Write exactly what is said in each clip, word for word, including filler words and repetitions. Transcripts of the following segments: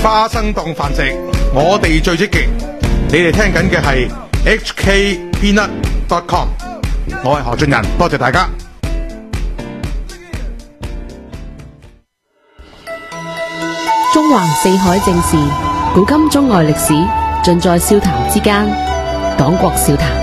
花生檔繁殖，我哋最積極。你哋聽緊嘅係 H K Peanut dot com， 我係何俊仁，多謝大家。 中環四海正事，古今中外歷史，盡在笑談之間。黨國笑談。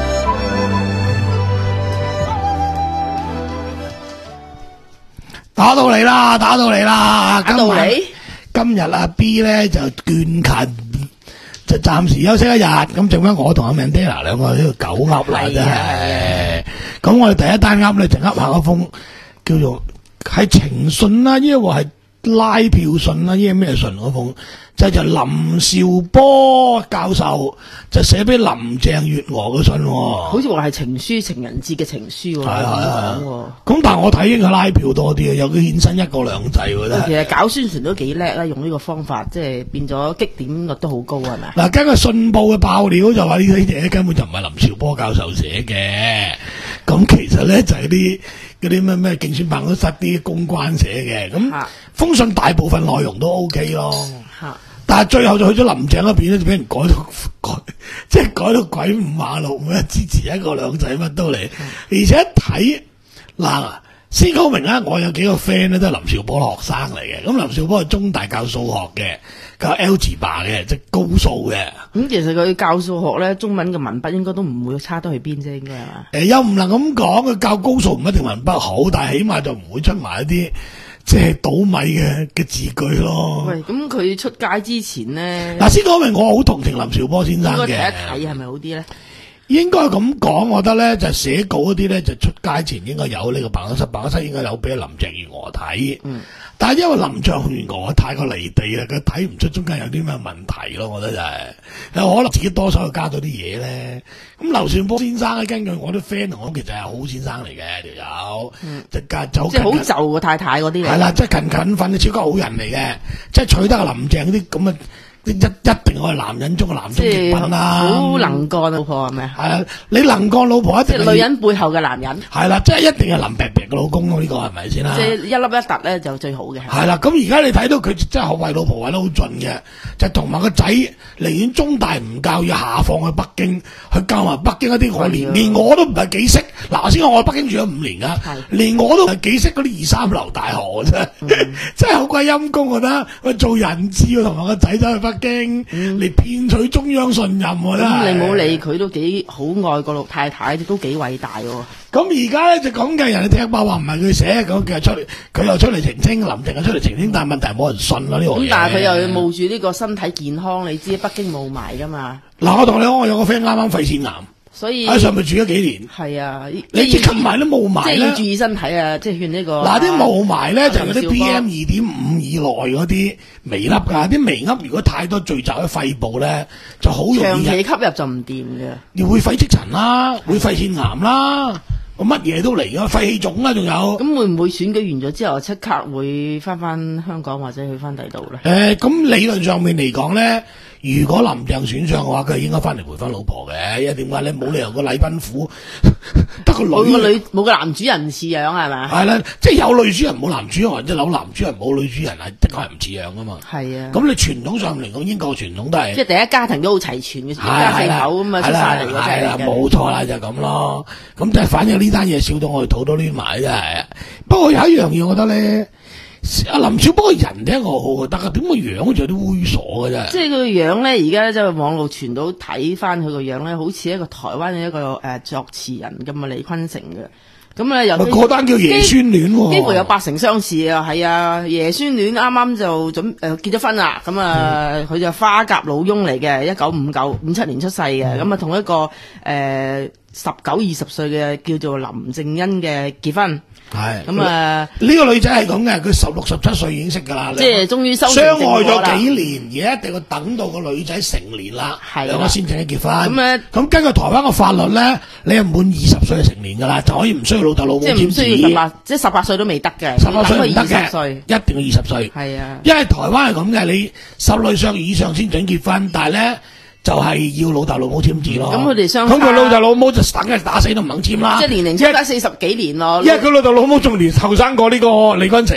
打到嚟啦，打到嚟啦， 打到嚟。 今日阿 B 咧就倦勤，就暫時休息一日，咁剩翻我同阿 Mandela 兩個喺度狗噏啦，真係。咁我哋第一單噏咧就噏下嗰封叫做係情信啦，因為係拉票信啦，因為咩信嗰封？就就林兆波教授就寫俾林鄭月娥嘅信， 好似話係情書，情人節嘅情書喎。係係咁但係我睇應該拉票多啲啊，有佢衍生一國兩制喎。 其實搞宣傳都幾叻啦，用呢個方法，即係變咗激點率都好高，係咪？ 嗱，根據信報嘅爆料就話呢啲嘢根本就唔係林兆波教授寫嘅，咁其實咧就係啲嗰啲咩咩競選辦公室啲公關寫嘅。咁封信大部分內容都 OK 咯。但係最後就去咗林鄭嗰邊咧，就俾人改到改，即係改到鬼五馬六，咩支持一國兩制乜都嚟，而且一睇嗱，先講明啦，我有幾個 friend 咧都係林兆波學生嚟嘅，咁林兆波係中大教數學嘅，教 algebra 嘅，即係高數嘅。咁、 嗯、其實佢教數學咧，中文嘅文筆應該都唔會差得去邊啫，應該係嘛？ 誒、呃，又唔能咁講，佢教高數唔一定文筆好，但係起碼就唔會出埋一啲即係倒米嘅嘅字句咯。 喂，咁佢出街之前咧， 嗱，先講明我好同情林兆波先生嘅。應該睇一睇係咪好啲咧？ 應該咁講，我覺得咧就寫稿嗰啲咧就出街前應該有呢個辦公室，辦公室應該有俾林鄭月娥睇。嗯，但係因為林鄭月娥太過離地啦，佢睇唔出中間有啲咩問題咯，我覺得就係、是、有可能自己多手去加咗啲嘢咧。咁劉兆波先生咧，根據我啲 friend 同我其實係好先生嚟嘅條友，即係走即係好就個太太嗰啲嚟。係啦， 即係勤勤奮，超級好人嚟嘅，即係取得林鄭嗰啲咁嘅。一一定係男人中嘅男中極品啦， 好能幹老婆係咪？ 係啊，你能幹老婆一定即係女人背後嘅男人。係啦，即係一定係林伯伯嘅老公咯，呢、這個係咪先啦？ 即係一粒一突咧就最好嘅。 係啦，咁而家你睇到佢真係為老婆為得好盡嘅，就同埋個仔寧願中大唔教，要下放去北京去教埋北京一啲我連連我都唔係幾識。嗱，先我喺北京住咗五年噶，連我都唔係幾識嗰啲二三流大河啫，嗯、真係好鬼陰功，我覺得喂做人質同埋個仔走去北京嚟騙、嗯、取中央信任，我覺得。咁你冇理佢都幾好愛個老太太，都幾偉大喎。 咁而家咧就講嘅人哋聽爆話唔係佢寫，咁佢又出嚟，佢又出嚟澄清，林鄭又出嚟澄清，但係問題冇人信咯呢個嘢。咁但係佢又冒住呢個身體健康，你知北京霧霾噶嘛？ 嗱，我同你講，我有個 friend 啱啱肺腺癌。 所以喺上面住咗幾年， 係啊， 你即吸埋都霧霾咧， 即係要注意身體啊！即係勸呢個嗱啲霧霾咧就係嗰啲 P M 二點五以內嗰啲微粒㗎，啲微粒如果太多聚集喺肺部咧，就好容易長期吸入就唔掂嘅， 你會肺積塵啦，會肺腺癌啦，乜嘢都嚟㗎，肺氣腫啦，仲有。 咁會唔會選舉完咗之後即刻會翻翻香港或者去翻第度咧？ 誒、呃，咁理論上面嚟講咧。如果林鄭選上嘅話，佢係應該翻嚟陪翻老婆嘅，因為點解咧？冇理由個禮賓府得個女， 冇個女冇個男主人似樣係咪？ 係啦，即係有女主人冇男主人，或者有男主人冇女主人，係的確係唔似樣噶嘛。係啊。咁你傳統上嚟講，英國傳統都係即係第一家庭都好齊全嘅，一家四口咁啊出晒嚟嗰隻。係啦， 冇錯啦，就係咁咯。咁即係反正呢單嘢笑到我哋肚都攣埋，真係。不過有一樣嘢，我覺得咧。阿林兆波個人咧，我好覺得，點個樣好似有啲猥瑣嘅啫。即係佢個樣咧，而家即係網絡傳到睇翻佢個樣咧，好似一個台灣嘅一個誒、呃、作詞人咁啊，李坤城嘅。咁咧又嗰單叫爺孫戀喎， 幾乎有八成相似啊，係啊，爺孫戀啱啱就準誒、呃、結咗婚啦，咁啊佢就花甲老翁嚟嘅，一九五九五七年出世嘅，咁啊同一個誒十九二十歲嘅叫做林正恩嘅結婚。係咁啊！呢個女仔係咁嘅，佢十六十七歲已經識噶啦，即係終於收相愛咗幾年，而家一定要等到個女仔成年啦，兩個先正式結婚。咁咧，咁根據台灣嘅法律咧，你係滿二十歲就成年噶啦，就可以唔需要老豆老母簽字。即係唔需要十八，即係十八歲都未得嘅，十八歲唔得嘅，一定要二十歲。係啊，因為台灣係咁嘅，你十六歲以上先准結婚，但係咧。就係要老豆老母簽字咯。咁佢哋相咁佢老豆老母就等係打死都唔肯簽啦。即係年齡差得四十幾年咯。因為佢老豆老母仲年後生過呢個李坤城。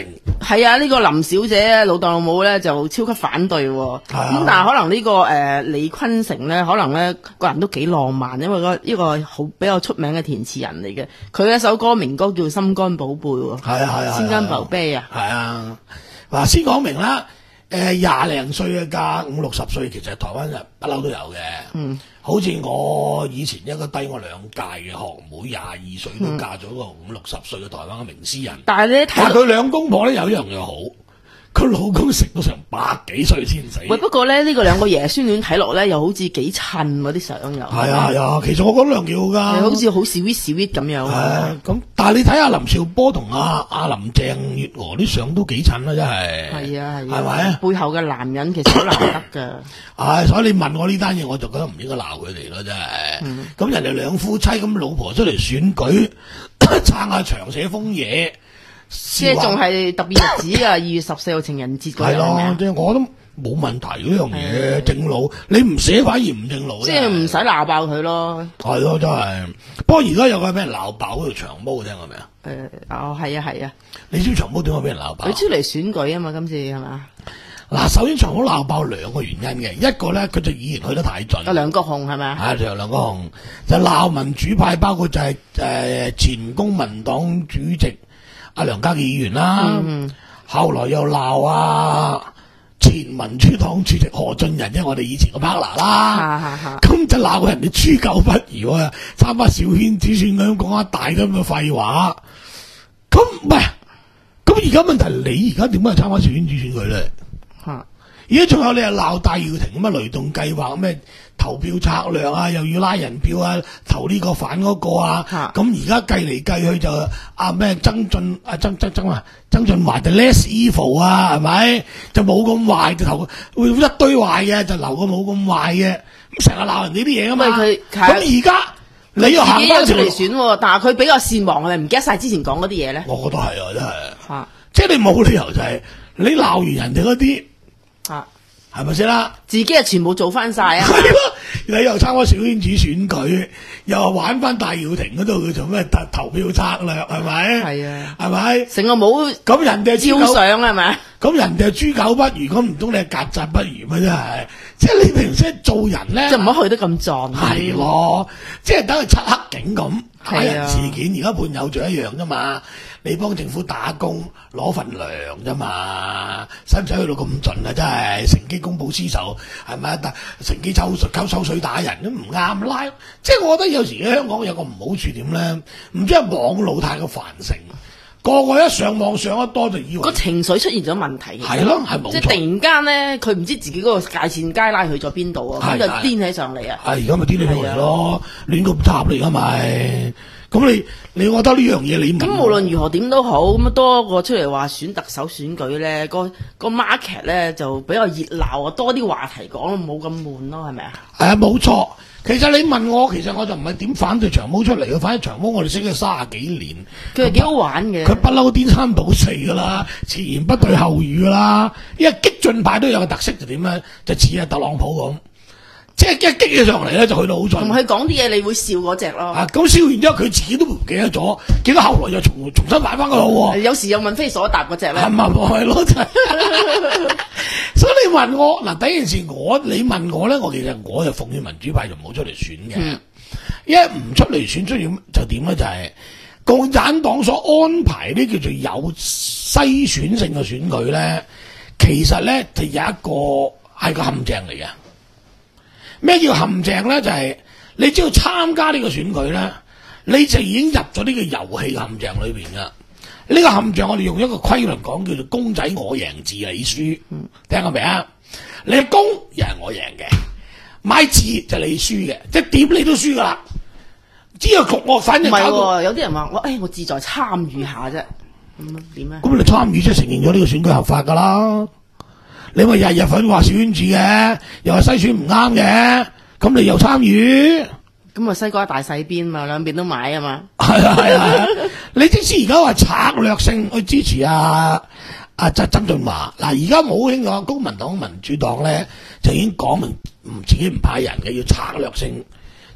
係啊，呢、這個林小姐老豆老母咧就超級反對喎。咁、啊、但係可能呢、這個誒、呃、李坤城咧，可能咧個人都幾浪漫，因為個呢個好比較出名嘅填詞人嚟嘅。佢一首歌名歌叫《心肝寶貝》喎。係啊係啊，心肝寶貝啊。係啊， 嗱先講明啦。誒廿零歲嘅嫁五六十歲，其實台灣人不嬲都有嘅。嗯，好似我以前一個低我兩屆嘅學妹，廿二歲都嫁咗個五六十歲嘅台灣嘅名詩人。 但係你睇， 但係佢兩公婆咧有一樣嘢好，佢老公食到成百幾歲先死。 喂，不過咧呢、這個兩個爺孫戀睇落咧，又好似幾襯嗰啲相又。 係啊係啊，其實我覺得兩幾好㗎。 好似好 sweet sweet 咁樣。 係咁，但係你睇下林兆波同阿阿林鄭月娥啲相都幾襯啦，真係。係啊係。係咪？背後嘅男人其實好難得㗎。 唉，所以你問我呢單嘢，我就覺得唔應該鬧佢哋咯，真係。咁、嗯、人哋兩夫妻咁，老婆出嚟選舉，撐下長寫封嘢。 即係仲係特別日子啊！二月十四號情人節嗰日係咪啊？ 即係我都冇問題嗰樣嘢，正路你唔寫反而唔正路。 即係唔使鬧爆佢咯。 係咯，真係。不過而家有個俾人鬧爆嗰條長毛，聽過未啊？ 誒、呃，哦，係啊，係啊。 你知長毛點解俾人鬧爆？ 佢出嚟選舉啊嘛，今次係嘛？ 嗱，首先長毛鬧爆兩個原因嘅，一個咧佢就議員去得太盡。 阿梁國雄係咪啊？ 係就梁國雄就鬧民主派，包括就係、是、誒、呃、前公民黨主席。阿梁家傑議員啦，嗯、後來又鬧啊前民主黨主席何俊仁，即係我哋以前個 partner 啦，咁就鬧人哋豬狗不如啊，參加小圈子選舉講一大咁嘅廢話，咁唔係，咁而家問題你而家點解參加小圈子選舉咧？吓，而家仲有你係鬧戴耀廷咁啊雷動計劃咩？投票策略啊，又要拉人票啊，投呢個反嗰個啊，咁而家計嚟計去就啊咩曾俊啊曾曾曾啊曾俊華就 less evil 啊，係咪？就冇咁壞，就投會一堆壞嘅，就留個冇咁壞嘅，咁成日鬧人呢啲嘢啊嘛。咁而家你又行翻出嚟選， 但係佢比較善忘，係咪唔記得晒之前講嗰啲嘢咧？ 我覺得係啊，真係，啊、即係你冇理由就係、是、你鬧完人哋嗰啲。啊係咪先啦？ 自己啊全部做翻晒啊！ 係咯，你又參加小圈子選舉，又玩翻戴耀廷嗰度佢做咩投投票策略係咪？係啊，係咪？成個冇咁人哋係招相係咪？咁人哋係豬狗不如，咁唔通你係曱甴不如咩？真係，即係你平時做人咧， 即係唔好去得咁壯。 係咯，即係等佢漆黑警咁打人事件，而家判有罪一樣啫嘛。你幫政府打工攞份糧啫嘛，使唔使去到咁盡啊？真係乘機公報私仇係咪？但乘機抽水溝抽水打人都唔啱拉，即係我覺得有時喺香港有個唔好處點咧，唔知係網路太過繁盛，個個一上網上得多就以為個情緒出現咗問題。 係咯，係冇錯。 即係突然間咧，佢唔知自己嗰個界線街拉去咗邊度啊，咁就癲起上嚟啊！ 係而家咪癲起上嚟咯，亂咁插嚟而家咪。咁你你覺得呢樣嘢你唔？ 咁無論如何點都好，咁多個出嚟話選特首選舉咧，個個 market 咧就比較熱鬧啊，多啲話題講，冇咁悶咯，係咪啊？ 係啊，冇錯。其實你問我，其實我就唔係點反對長毛出嚟嘅，反正長毛我哋識咗卅幾年， 佢係幾好玩嘅。佢不嬲顛三倒四噶啦，前言不對後語噶啦。因為激進派都有個特色就點咧，就似阿特朗普咁。即係一激起上嚟咧，就去到好盡。同佢講啲嘢，你會笑嗰隻咯。 啊，咁笑完之後，佢自己都唔記得咗，結果後來又重重新買翻個咯。 有時又問非所答嗰隻咧。 係咪係咯？就係。所以你問我嗱，第一件事我你問我咧，我其實我就奉勸民主派就唔好出嚟選嘅。嗯、因為唔出嚟選，出現就點咧？就係、是、共產黨所安排呢叫做有篩選性嘅選舉咧，其實咧就有一個係個陷阱嚟嘅。咩叫陷阱咧？就係、是、你只要參加呢個選舉咧，你就已經入咗呢個遊戲陷阱裏邊噶。呢、這個陷阱我哋用一個規律講，叫做公仔我贏字你輸。嗯、聽過未啊？你係公又係我贏嘅，買字就你輸嘅，即係點你都輸噶啦。只有局我反正搞到。唔係喎， 有啲人話我誒，我志在參與下啫。咁點咧？ 咁你參與即係承認咗呢個選舉合法噶啦。你咪日日粉話小圈子嘅，又話篩選唔啱嘅，咁你又參與？ 咁啊西瓜大細邊嘛，兩邊都買啊嘛。 係啊係啊，你即使而家話策略性去支持啊啊曾曾俊華，嗱而家冇興講公民黨、民主黨咧，就已經講明唔自己唔派人嘅，要策略性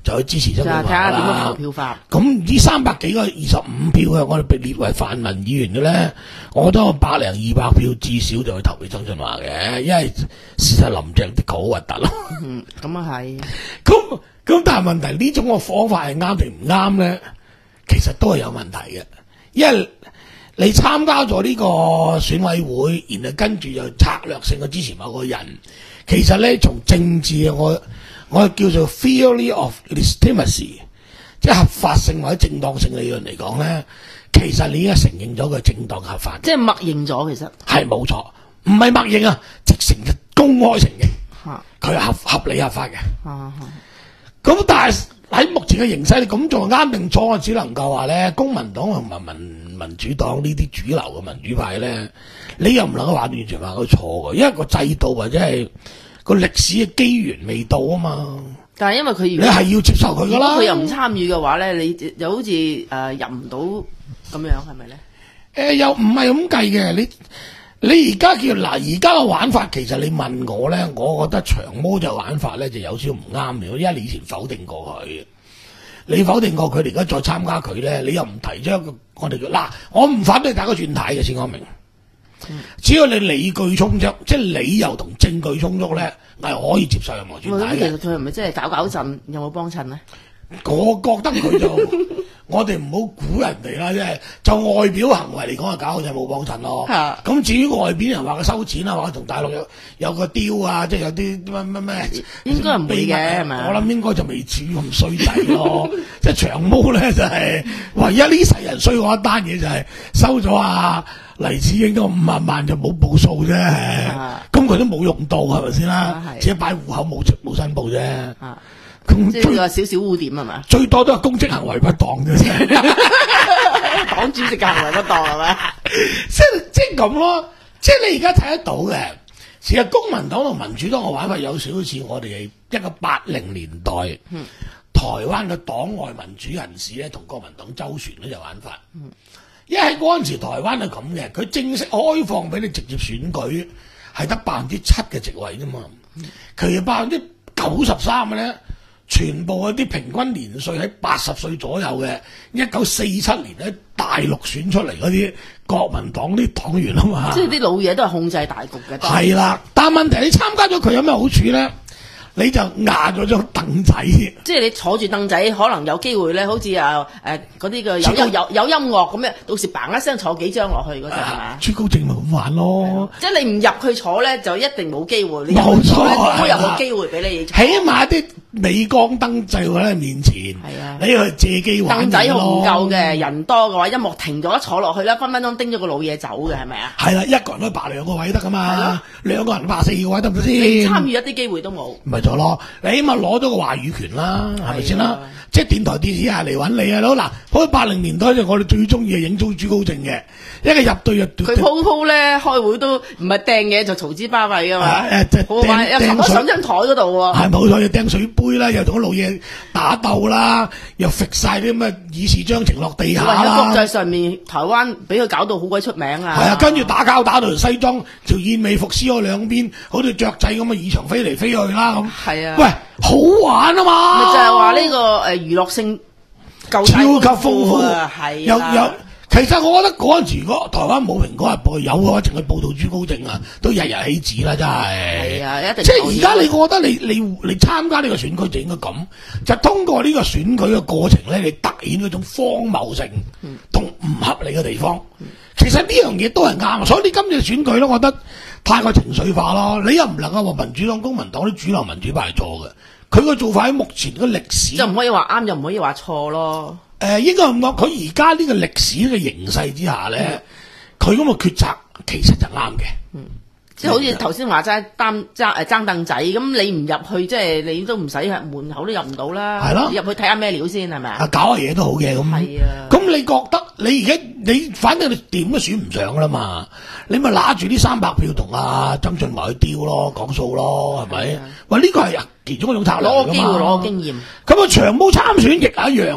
就去支持曾俊華啦。 睇下點樣投票法。 咁呢三百幾個二十五票嘅，我哋被列為泛民議員嘅咧，我覺得我百零二百票至少就去投俾曾俊華嘅，因為事實林鄭的確好核突咯。 嗯，咁啊係。 咁咁但係問題呢種個方法係啱定唔啱咧？其實都係有問題嘅，因為你參加咗呢個選委會，然後跟住就策略性嘅支持某個人，其實咧從政治嘅我我叫做 theory of legitimacy， 即係合法性或者正當性理論嚟講咧，其實你已經承認咗佢正當合法， 即係默認咗，其實係冇錯，唔係默認啊，直情嘅公開承認，佢係合合理合法嘅。 啊， 咁但係喺目前嘅形勢，你咁做啱定錯？我只能夠話咧，公民黨同埋民民主黨呢啲主流嘅民主派咧，你又唔能夠話完全話佢錯嘅，因為個制度或者係個歷史嘅機緣未到啊嘛。 但係因為佢你係要接受佢噶啦， 佢又唔參與嘅話咧，你又好似誒、呃、入唔到咁樣，係咪咧？ 誒、呃，又唔係咁計嘅，你你而家叫嗱，而家嘅玩法其實你問我咧，我覺得長毛就玩法咧就有少少唔啱嘅，因為你以前否定過佢，你否定過佢，而家再參加佢咧，你又唔提出一個我哋嘅嗱，我唔反對大家轉態嘅，先講明。嗯、只要你理據充足，即係理由同證據充足咧，係可以接受任何轉態嘅。 其實佢係咪真係搞搞震，有冇幫襯咧？ 我覺得佢就我哋唔好估人哋啦，即係就外表行為嚟講，係搞就冇幫襯咯。咁至於外邊人話佢收錢啊，話同大陸有有個雕啊，即係有啲乜乜咩， 應該唔會嘅係咪？ 我諗應該就未至於咁衰仔咯。即係長毛咧就係、是、唯一呢世人衰過一單嘢就係收咗啊黎智英嗰五萬萬就冇報數啫，咁佢都冇用到係咪先啦？只係擺戶口冇冇申報啫。咁即係個少少污點係嘛？ 最多都係公職行為不當啫， 黨主席嘅行為不當係咪？ 即係即係咁咯，即係你而家睇得到嘅。其實公民黨同民主黨嘅玩法有少少似我哋一個八零年代，嗯、台灣嘅黨外民主人士咧同國民黨周旋嗰隻玩法。嗯、因為喺嗰陣時台灣係咁嘅，佢正式開放俾你直接選舉，係得百分之七嘅席位啫嘛，其實百分之九十三嘅咧。全部嗰啲平均年歲喺八十歲左右嘅，一九四七年喺大陸選出嚟嗰啲國民黨啲黨員啊嘛， 即係啲老嘢都係控制大局嘅。 係啦，但係問題你參加咗佢有咩好處咧？你就壓咗張凳仔， 即係你坐住凳仔，可能有機會咧，好似啊誒嗰啲嘅有有有有音樂咁樣，到時嘭一聲坐幾張落去嗰陣係嘛？ 朱高正咪咁玩咯， 即係你唔入去坐咧，就一定冇機會。 冇錯， 都有冇機會俾你坐。 起碼啲鎂光燈就喺面前， 係啊， 你去借機玩凳仔唔夠嘅，人多嘅話，音樂停咗一坐落去啦，分分鐘叮咗個老嘢走嘅係咪啊？ 係啦，一個人都霸兩個位得噶嘛，兩個人霸四個位得唔得先？ 參與一啲機會都冇。 咪就咯，你起碼攞咗個話語權啦，係咪先啦？即係電台電視係嚟揾你啊！佬嗱，好似八零年代就我哋最中意係影到朱高正嘅，一個入隊就佢鋪鋪咧開會都唔係掟嘢就嘈之巴閉噶嘛， 誒即係掟又冚咗上張台嗰度喎， 係冇錯，又掟水杯啦，又同老嘢打鬥啦，又揈晒啲咁嘅議事章程落地下啦。 喺國際上面，台灣俾佢搞到好鬼出名啊！ 係啊，跟住打交打到條西裝條燕尾服撕咗兩邊，好似雀仔咁嘅耳牆飛嚟飛去啦咁。係啊，喂，好玩啊嘛！ 咪就係話呢個誒娛樂性夠超級豐富啊，係有有。其實我覺得嗰陣時，如果台灣冇蘋果日報有嘅話，淨係報道朱高正啊，都日日起紙啦，真係。係啊，一定。即係而家你覺得你你你參加呢個選舉就應該咁，就通過呢個選舉嘅過程咧，你突顯嗰種荒謬性同唔合理嘅地方。嗯、其實呢樣嘢都係啱，所以你今次選舉咧，我覺得太過情緒化咯。你又唔能夠話民主黨、公民黨啲主流民主派係錯嘅，佢個做法喺目前嘅歷史就唔可以話啱，又唔可以話錯咯。 誒、呃，應該咁講，佢而家呢個歷史嘅形勢之下咧，佢咁嘅抉擇其實就啱嘅。嗯， 即係好似頭先話齋擔爭誒爭凳仔，咁你唔入去，即係你都唔使喺門口都入唔到啦。係咯，入去睇下咩料先係咪啊？ 搞下嘢都好嘅咁。係啊。咁你覺得你而家你反正你點都選唔上噶啦嘛？你咪揦住呢三百票同阿曾俊華去丟咯，講數咯，係咪？喂，呢個係其中一種策略嚟㗎嘛。攞個機會，攞個經驗。咁啊，長毛參選亦係一樣。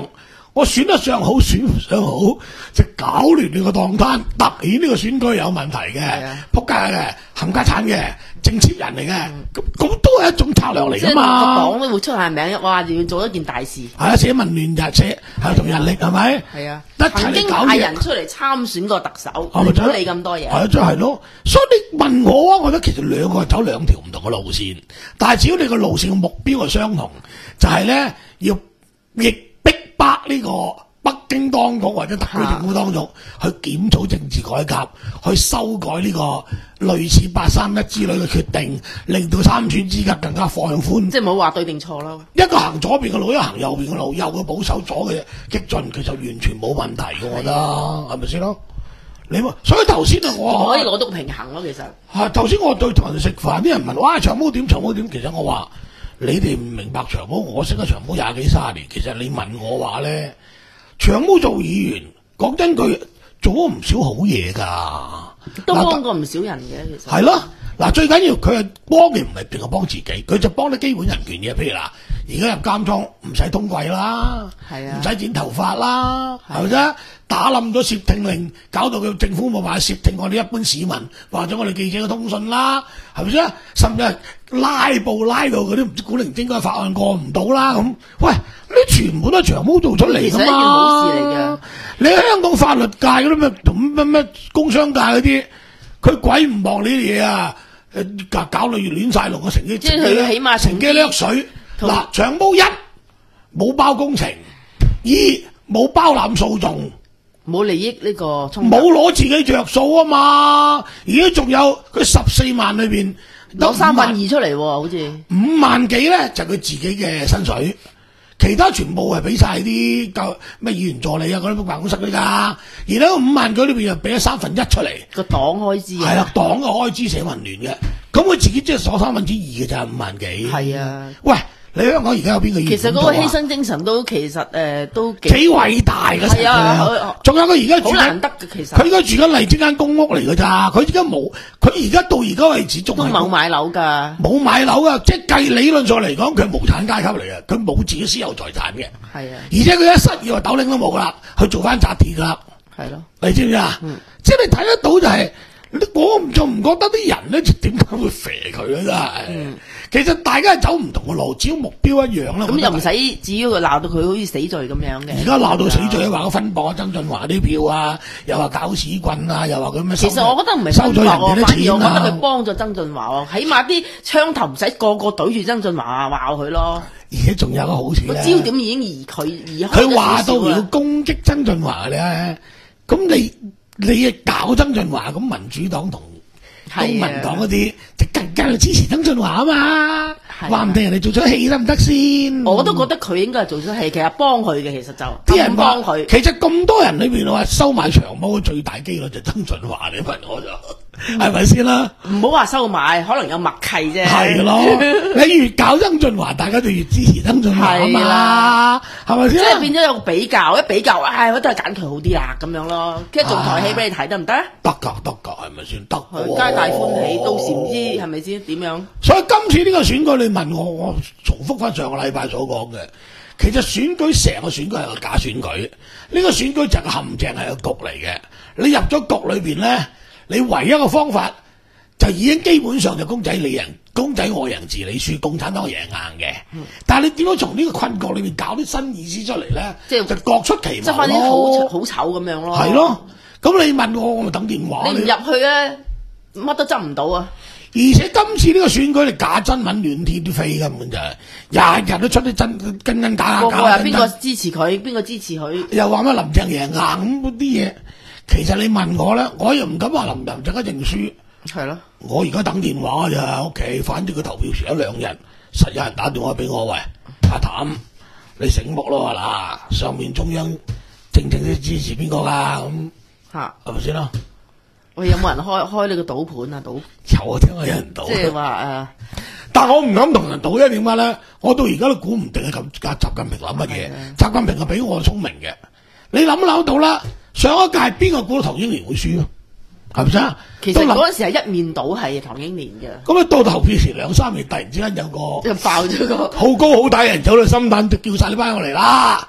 我選得上好，選唔上好，就搞亂你個檔攤，突顯呢個選舉有問題嘅，仆街嘅，冚家產嘅，政協人嚟嘅，咁咁都係一種策略嚟㗎嘛。 即係個黨都會出下名，哇！要做一件大事。 係啊，寫民亂就寫係同人力係咪？係啊， 曾經派人出嚟參選過特首，唔好理咁多嘢。 係啊，就係咯。所以你問我啊，我覺得其實兩個係走兩條唔同嘅路線，但係只要你個路線嘅目標係相同，就係咧要逆逼迫呢個北京當局或者特區政府當局去檢討政治改革，去修改呢個類似八三一之類嘅決定，令到參選資格更加放寬。 即係冇話對定錯咯。 一個行左邊嘅路，一個行右邊嘅路，右嘅保守，左嘅激進，其實完全冇問題嘅，我覺得係咪先咯？你所以頭先啊，我可以攞到個平衡咯，其實係頭先我對同人食飯，啲人問哇長毛點長毛點，其實我話你哋唔明白長毛，我識得長毛廿幾卅年，其實你問我話咧，長毛做議員，講真佢做咗唔少好嘢㗎， 都幫過唔少人嘅，其實係咯。嗱，最緊要佢係幫嘅唔係淨係幫自己，佢就幫啲基本人權嘅，譬如嗱，而家入監倉唔使通櫃啦，係啊，唔使剪頭髮啦，係咪啫？打冧咗竊聽令，搞到佢政府冇辦法竊聽我哋一般市民或者我哋記者嘅通訊啦，係咪啫？甚至係拉布拉到嗰啲唔知古靈精怪法案過唔到啦咁。喂，呢全部都係長毛做出嚟㗎嘛，其實一件好事嚟嘅。你喺香港法律界嗰啲咩同咩咩工商界嗰啲，佢鬼唔望呢啲嘢啊！誒搞搞到越亂晒龍嘅成績， 即係佢起碼乘機掠水。嗱，長毛一冇包工程，二冇包攬訴訟， 冇利益呢個衝突， 冇攞自己着數啊嘛！而家仲有佢十四萬裏邊攞三分二出嚟喎，好似五萬幾咧就佢、是、自己嘅薪水。其他全部係俾晒啲教咩議員助理啊嗰啲辦公室嗰啲㗎，然後五萬幾裏邊又俾咗三分一出嚟個黨開支啊， 係啦，黨嘅開支社民聯嘅，咁佢自己即係攞三分之二嘅咋，五萬幾。係啊， 喂，你香港而家有邊個議員？ 其實嗰個犧牲精神都其實誒、呃、都幾幾偉大嘅，係啊，仲有佢而家住好難得嘅，其實佢而家住緊荔枝間公屋嚟㗎咋，佢而家冇，佢而家到而家為止仲都冇買樓㗎， 冇買樓㗎，即係計理論上嚟講，佢係無產階級嚟嘅，佢冇自己私有財產嘅，係啊，而且佢一失業話斗零都冇㗎啦，去做翻紮鐵㗎啦，係咯，你知唔知啊？嗯、即係你睇得到就係、是。我唔就唔覺得啲人咧點解會肥佢咧？真係，嗯、其實大家係走唔同嘅路，只要目標一樣啦。咁又唔使至於佢鬧到佢好似死罪咁樣嘅。而家鬧到死罪，話佢分薄曾俊華啲票啊，又話搞屎棍啊，又話佢咩？其實我覺得唔係收咗人哋啲錢啊，我覺得佢幫咗曾俊華喎，起碼啲槍頭唔使個個懟住曾俊華話佢咯。而且仲有個好處咧，焦點已經移佢移開。佢話到要攻擊曾俊華咧，咁你。你搞曾俊華咁，民主黨同公民黨嗰啲就更加支持曾俊華啊嘛，話唔定人哋做咗戲得唔得先？我都覺得佢應該係做咗戲，其實幫佢嘅，其實就啲人幫佢。其實咁多人裏邊話收買長毛最大機率就曾俊華，你問我就係咪先啦？唔好話收買，可能有默契啫。係咯，你越搞曾俊華，大家就越支持曾俊華啊嘛，係咪先？即係變咗有個比較，一比較，唉，我都係揀佢好啲啦，咁樣咯。跟住做台戲俾你睇得唔得？得噶，得噶，係咪先？得，皆大歡喜，到時唔知係咪先點樣？所以今次呢個選舉，你問我，我重複翻上個禮拜所講嘅，其實選舉成個選舉係個假選舉，呢個選舉就係個陷阱，係個局嚟嘅。你入咗局裏邊咧。你唯一嘅方法就已經基本上就公仔你贏，公仔我贏字你輸，共產黨贏硬嘅。嗯、但係你點樣從呢個困局裏面搞啲新意思出嚟咧？即係就各出奇謀咯，即係反啲好好醜咁樣咯。係咯，咁你問我，我咪等電話。你唔入去咧，乜都執唔到啊！而且今次呢個選舉，你假真文亂天都飛根本就係，日日都出啲真真真假假。個個又邊個支持佢，邊個支持佢？又話乜林鄭贏硬咁嗰啲嘢。其實你問我咧，我又唔敢話林鄭陣間認輸，係咯。我而家等電話咋喺屋企，反正佢投票前一兩日，實有人打電話俾我，喂，阿譚，你醒目咯嗱，上面中央正正都支持邊個噶咁，吓係咪先啦？喂，有冇人開開你個賭盤啊？賭有啊，聽講有人賭。即係話誒，但係我唔敢同人賭，因為點解咧？我到而家都估唔定係咁，習近平諗乜嘢？習近平係比我聰明嘅，你諗諗到啦。上一屆邊個估到唐英年會輸啊？係咪先？其實嗰陣時係一面倒係唐英年嘅。咁啊，到投票前兩三年，突然之間有個就爆咗個好高好大人走到心淡，就叫晒呢班我嚟啦！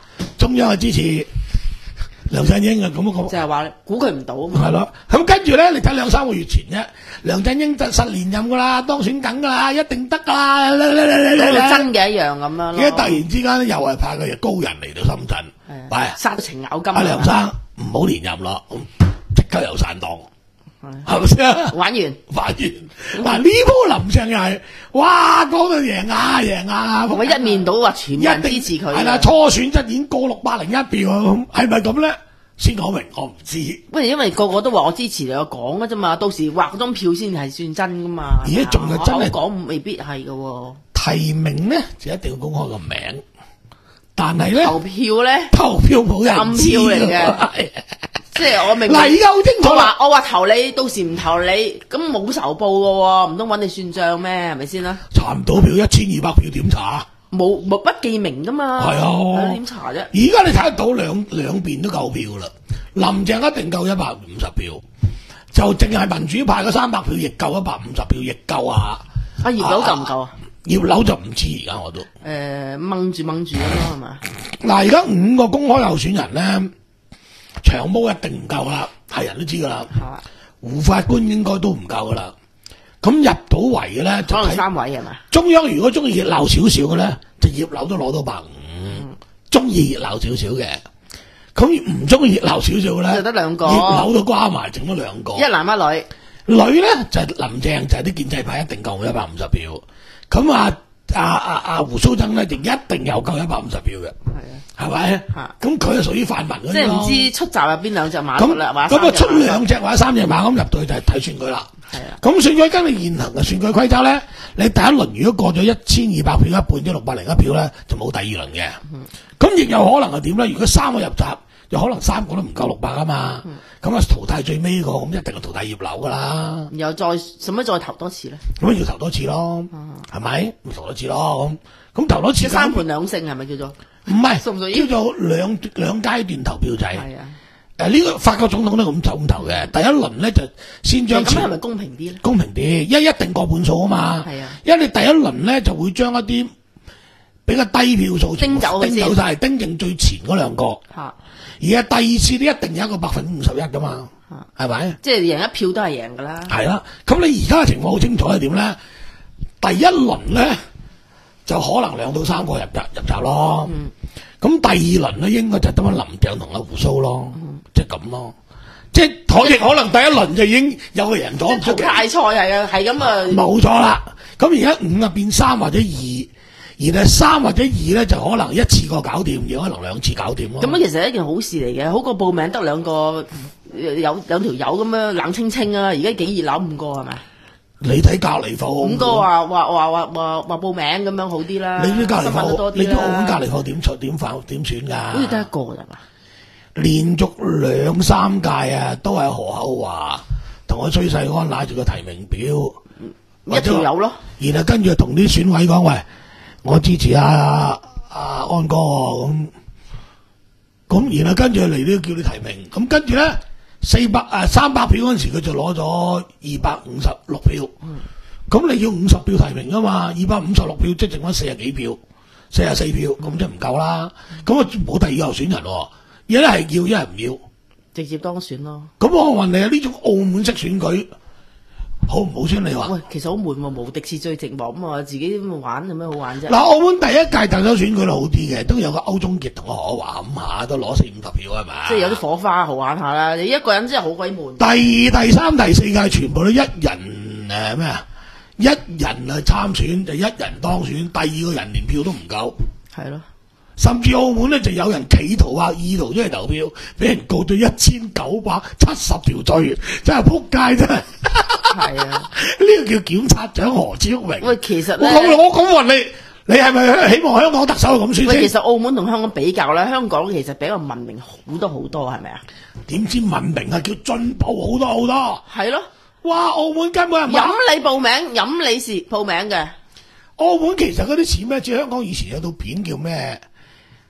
中央係支持梁振英嘅咁樣講， 就係話估佢唔到啊嘛。 係咯，咁跟住咧，你睇兩三個月前啫，梁振英就實連任噶啦，當選緊噶啦，一定得噶啦， 講到真嘅一樣咁樣咯。 而家突然之間又係派個高人嚟到深圳，喂， 殺到程咬金。 阿梁生唔好連任咯，即刻又散檔，係咪先？ 玩完， 玩完。嗱呢鋪林鄭又係，哇講到贏啊贏啊， 我一面倒話全民支持佢。 係啦，初選就已經過六百零一票，係咪咁咧？先講明，我唔知。 喂，因為個個都話我支持你，我講嘅啫嘛，到時畫嗰張票先係算真噶嘛。 而家仲係真係講，未必係嘅。 提名咧就一定要公開個名，但係咧投票咧， 投票冇人知暗票嚟嘅。即係我明嗱，而家好清楚。 我話我話投你，到時唔投你，咁冇仇報嘅，唔通揾你算賬咩？係咪先啦？ 查唔到票，一千二百票點查？ 冇冇不記名噶嘛？ 係啊， 點查啫？而家你睇得到兩兩邊都夠票啦，林鄭一定夠一百五十票，就淨係民主派嗰三百票亦夠一百五十票，亦夠啊！ 阿葉劉夠唔夠啊？ 葉劉就唔知而家我都誒掹住掹住咁係嘛？ 嗱，而家五個公開候選人咧，長毛一定唔夠啦，係人都知噶啦。胡法官應該都唔夠噶啦。咁入到圍嘅咧， 可能三位係嘛？ 中央如果中意熱鬧少少嘅咧，就葉劉都攞到百五。中意熱鬧少少嘅，咁唔中意熱鬧少少嘅咧， 就得兩個。 葉劉都瓜埋，剩咗兩個。 一男一女。 女咧就係、是、林鄭，就係、是、啲建制派一定夠一百五十票。咁啊啊啊啊胡鬚曾咧就一定有夠一百五十票嘅。係啊，係咪？咁佢係屬於泛民嗰啲咯。即係唔知出閘入邊兩隻馬咁啦， 咁啊出兩隻或者三隻馬咁入到去就係睇選舉啦。係啊。咁選舉根據現行嘅選舉規則咧，你第一輪如果過咗一千二百票一半，即六百零一票咧，就冇第二輪嘅。咁亦、嗯、有可能係點咧？如果三個入閘，有可能三個都唔夠六百啊嘛。咁啊、嗯、淘汰最尾個，咁一定係淘汰葉劉噶啦。 然後再使乜再投多次咧？ 咁要投多次咯，係咪、嗯？咪投多次咯咁。咁投多次三盤兩勝係咪叫做？ 唔係，屬唔屬於叫做兩兩階段投票制。係啊。誒，呢個法國總統都咁走咁投嘅，第一輪咧就先將咁係咪公平啲咧？ 公平啲，因為一定過半數啊嘛。係啊，因為你第一輪咧就會將一啲比較低票數叮走叮走晒，叮剩最前嗰兩個。嚇！而家第二次咧一定有一個百分之五十一噶嘛。嚇！係咪？即係贏一票都係贏噶啦。係啦，咁你而家嘅情況好清楚係點咧？第一輪咧就可能兩到三個入閘入閘咯。嗯。咁第二輪咧應該就得翻林鄭同阿胡鬚咯。即係咁咯，即係可亦可能第一輪就已經有個人咗唔出嘅。大賽係啊，係咁啊。冇錯啦，咁而家五啊變三或者二，而係三或者二咧就可能一次過搞掂，亦可能兩次搞掂咯。咁樣其實係一件好事嚟嘅，好過報名得兩個有兩條友咁樣冷清清啊！而家幾熱鬧五個係咪？你睇隔離課五個話話話話話話報名咁樣好啲啦。你啲隔離課，你啲澳門隔離課點出點發點選㗎？好似得一個咋嘛？連續兩三屆啊，都係何厚華同我崔世安拿住個提名表，一條友咯。然後跟住同啲選委講：喂，我支持阿、啊、阿、啊、安哥咁。咁然後跟住嚟都叫你提名。咁跟住咧，四百誒三百票嗰陣時，佢就攞咗二百五十六票。咁、嗯、你要五十票提名啊嘛，二百五十六票即係剩翻四十幾票，四十四票，咁即係唔夠啦。咁啊冇第二個候選人喎。一係要，一係唔要，直接當選咯。咁我問你啊，呢種澳門式選舉好唔好先？你話？喂，其實好悶喎，無敵是最寂寞咁啊，自己咁玩有咩好玩啫？嗱，澳門第一屆特首選舉好啲嘅，都有個歐宗傑同個何華冚下，都攞四五十票係嘛？即係有啲火花好玩下啦。你一個人真係好鬼悶。第二、第三、第四屆全部都一人誒咩啊？一人去參選就一人當選，第二個人連票都唔夠。係咯。甚至澳門咧就有人企圖啊，意圖出嚟投票，俾人告咗一千九百七十條罪，真係撲街真係。係啊，呢個叫檢察長何超榮。喂，其實咧，我我咁問你，你係咪希望香港特首係咁選先？喂，其實澳門同香港比較咧，香港其實比較文明好多好多，係咪啊？點知文明啊？叫進步好多好多。係咯。哇！澳門根本係飲你報名，飲你是報名嘅。澳門其實嗰啲似咩？似香港以前有套片叫咩？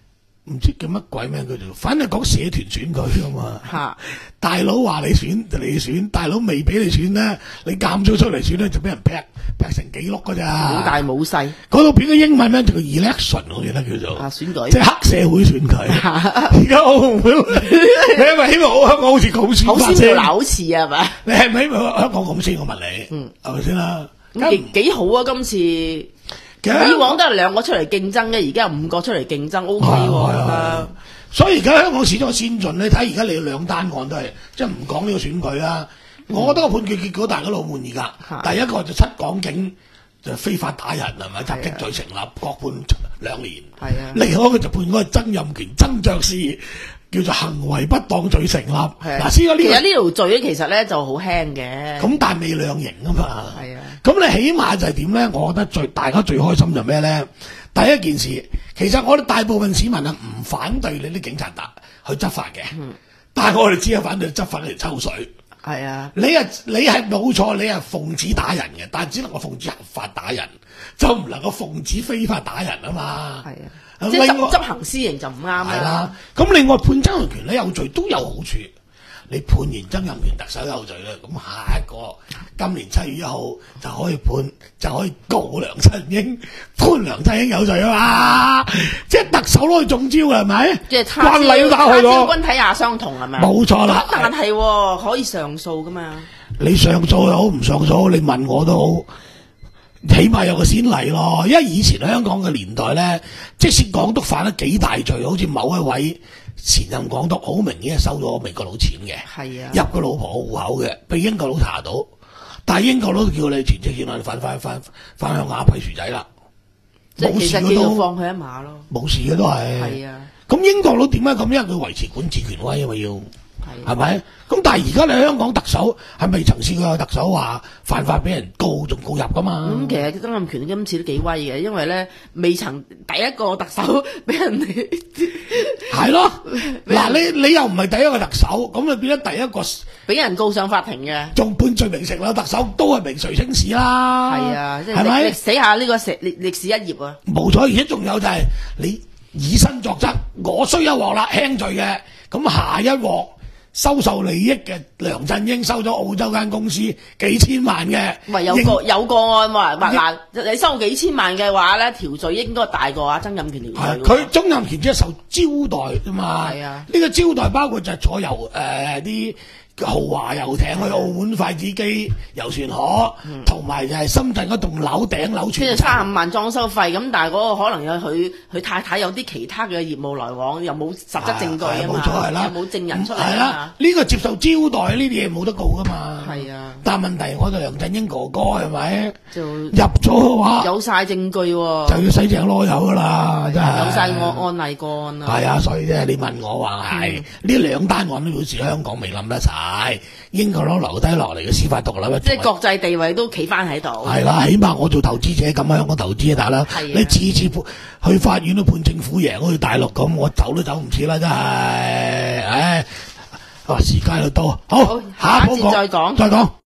唔知叫乜鬼名叫做，反正講社團選舉噶嘛。 嚇！ 大佬話你選就你選，大佬未俾你選咧，你監咗出嚟選咧就俾人劈劈成幾碌噶咋。 冇大冇細。 嗰度片嘅英文名叫做 election， 我記得叫做。 啊，選舉。 即係黑社會選舉。而家我唔會，你係咪希望香港好似咁選法先？ 好似係咪？ 你係咪希望香港咁先？我問你，嗯，係咪先啦？ 咁幾幾好啊！今次以往都係兩個出嚟競爭嘅，而家有五個出嚟競爭 ，O K 喎，我覺得。所以而家香港始終先進，你睇而家你兩單案都係，即係唔講呢個選舉啦。嗯、我覺得個判決結果大家都好滿意㗎。第一個就七港警就非法打人係咪襲擊罪成立，各判兩年。係啊。另外一個就判嗰個曾蔭權、曾爵士叫做行為不當罪成立。嗱，先呢、呢個、其實呢條罪咧，其實咧就好輕嘅。咁但係未量刑啊嘛。係啊。咁你起碼就係點咧？我覺得最大家最開心就咩咧？第一件事，其實我哋大部分市民啊唔反對你啲警察打去執法嘅，嗯、但係我哋只係反對執法嚟抽水。係啊，你啊你係冇錯，你係奉旨打人嘅，但係只能夠奉旨合法打人，就唔能夠奉旨非法打人啊嘛。係啊，即係執執行私刑就唔啱啦。係啦，咁另外判曾蔭權咧有罪都有好處。你判完曾蔭權特首有罪啦，咁下一個今年七月一號就可以判，就可以告梁振英，判梁振英有罪啊嘛！即係特首攞去中招嘅係咪？即係慣例都打去咯。他朝君體也相同係咪？冇錯啦。但係、哦、可以上訴噶嘛？你上訴又好唔上訴，你問我都好，起碼有個先例咯。因為以前香港嘅年代咧，即使港督犯咗幾大罪，好似某一位前任港督好明顯係收咗美國佬錢嘅，係啊，入個老婆戶口嘅，被英國佬查到，但係英國佬叫你全職錢，你翻翻翻翻鄉下批薯仔啦，即係其實叫做放佢一馬咯，冇事嘅都係，係啊，咁英國佬點解咁？因為佢維持管治權威，因為要。係咪？咁但係而家你香港特首係咪曾試過有特首話犯法俾人告仲告入噶嘛？咁、嗯、其實曾蔭權今次都幾威嘅，因為咧未曾第一個特首俾人哋係咯。嗱，你你又唔係第一個特首，咁就變咗第一個俾人告上法庭嘅，仲判罪名成啦。特首都係名垂青史啦。係啊，即係咪寫下呢個歷歷史一頁啊？冇錯，而且仲有就係你以身作則，我衰一鑊啦，輕罪嘅，咁下一鑊。收受利益嘅梁振英收咗澳洲間公司幾千萬嘅，唔係有個有個案話，嗱你收幾千萬嘅話咧，條罪應該大過啊曾蔭權條罪。佢曾蔭權只係受招待啫嘛，係啊，呢個招待包括就係坐遊誒啲。豪華遊艇去澳門筷子基遊船河，同埋、嗯、就係深圳嗰棟樓頂樓全。即係三十五萬裝修費，咁但係嗰個可能有佢佢太太有啲其他嘅業務來往，又冇實質證據啊嘛，冇錯係啦，又冇證人出嚟係啦。呢、這個接受招待呢啲嘢冇得告噶嘛。係啊，但係問題我哋梁振英哥哥係咪就入咗嘅話，有晒證據喎、啊，就要洗淨囉柚噶啦，真係有晒案案例個案啊。係啊，所以啫，你問我話係呢兩單案都表示香港未冧得晒。係英國佬留低落嚟嘅司法獨立，即係國際地位都企翻喺度。係啦，起碼我做投資者咁喺香港投資啊，大佬。你次次去法院都判政府贏，好似大陸咁，我走都走唔切啦，真係。唉，啊，時間又到，好，好下一節再講，再講。